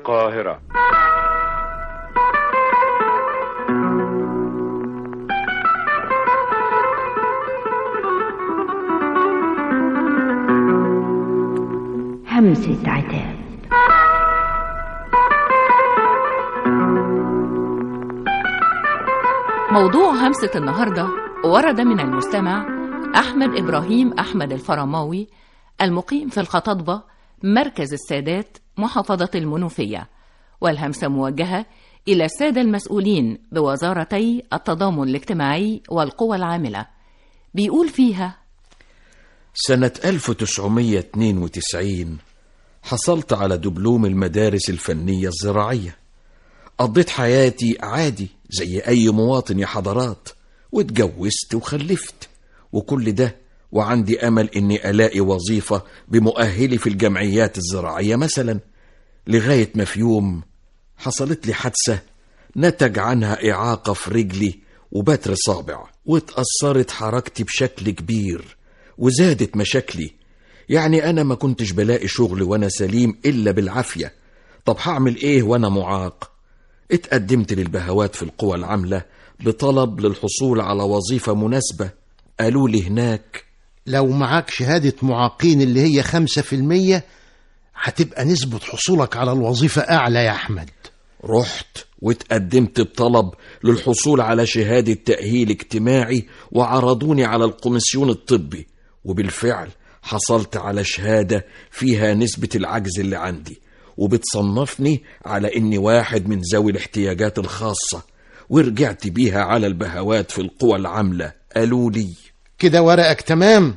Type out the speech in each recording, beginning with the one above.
القاهرة. همسة عتاب. موضوع همسة النهاردة ورد من المستمع أحمد إبراهيم أحمد الفرماوي، المقيم في الخطاطبة، مركز السادات، محافظة المنوفية، والهمسة موجهة إلى السادة المسؤولين بوزارتي التضامن الاجتماعي والقوى العاملة. بيقول فيها: سنة 1992 حصلت على دبلوم المدارس الفنية الزراعية. قضيت حياتي عادي زي أي مواطن يا حضرات، واتجوزت وخلفت، وكل ده وعندي أمل إني ألاقي وظيفة بمؤهلي في الجمعيات الزراعية مثلا، لغاية ما في يوم حصلت لي حادثة نتج عنها إعاقة في رجلي وبتر صابع، واتأثرت حركتي بشكل كبير وزادت مشاكلي. يعني أنا ما كنتش بلاقي شغل وأنا سليم إلا بالعافية. طب هعمل إيه وأنا معاق؟ اتقدمت للبهوات في القوى العاملة بطلب للحصول على وظيفة مناسبة. قالوا لي هناك: لو معاك شهادة معاقين اللي هي 5% هتبقى نسبة حصولك على الوظيفة أعلى يا أحمد. رحت واتقدمت بطلب للحصول على شهادة تأهيل اجتماعي، وعرضوني على الكوميسيون الطبي، وبالفعل حصلت على شهادة فيها نسبة العجز اللي عندي، وبتصنفني على إني واحد من ذوي الاحتياجات الخاصة، ورجعت بيها على البهوات في القوى العاملة. قالوا لي: كده ورقك تمام،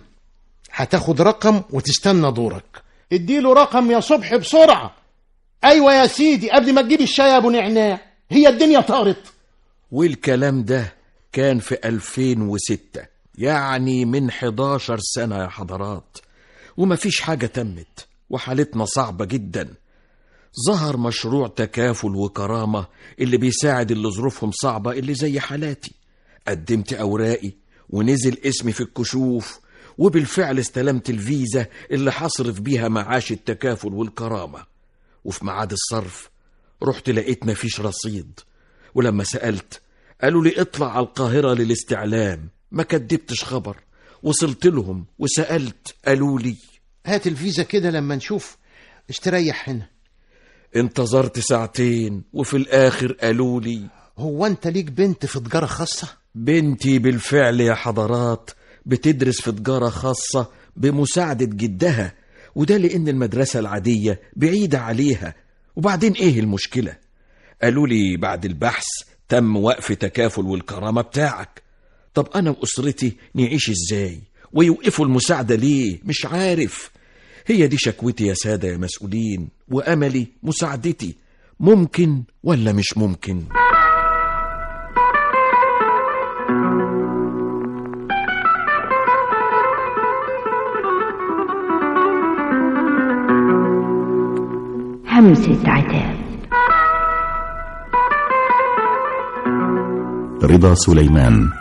هتاخد رقم وتستنى دورك. اديله رقم يا صبح بسرعة. ايوه يا سيدي، قبل ما تجيب الشاي يا ابو نعناع، هي الدنيا طارت. والكلام ده كان في 2006، يعني من 11 سنة يا حضرات، ومفيش حاجة تمت، وحالتنا صعبة جدا. ظهر مشروع تكافل وكرامة اللي بيساعد اللي ظروفهم صعبة اللي زي حالاتي. قدمت أوراقي ونزل اسمي في الكشوف، وبالفعل استلمت الفيزا اللي حصرف بيها معاش التكافل والكرامة. وفي ميعاد الصرف رحت لقيت مفيش رصيد، ولما سألت قالوا لي: اطلع على القاهرة للاستعلام. ما كدبتش خبر، وصلت لهم وسألت، قالوا لي: هات الفيزا كده لما نشوف، استريح هنا. انتظرت ساعتين، وفي الآخر قالوا لي: هو انت ليك بنت في تجارة خاصة؟ بنتي بالفعل يا حضرات بتدرس في تجارة خاصة بمساعدة جدها، وده لأن المدرسة العادية بعيدة عليها. وبعدين إيه المشكلة؟ قالوا لي: بعد البحث تم وقف تكافل والكرامة بتاعك. طب أنا وأسرتي نعيش إزاي؟ ويوقفوا المساعدة ليه؟ مش عارف. هي دي شكوتي يا سادة يا مسؤولين، وأملي مساعدتي. ممكن ولا مش ممكن؟ همسة عتاب. رضا سليمان.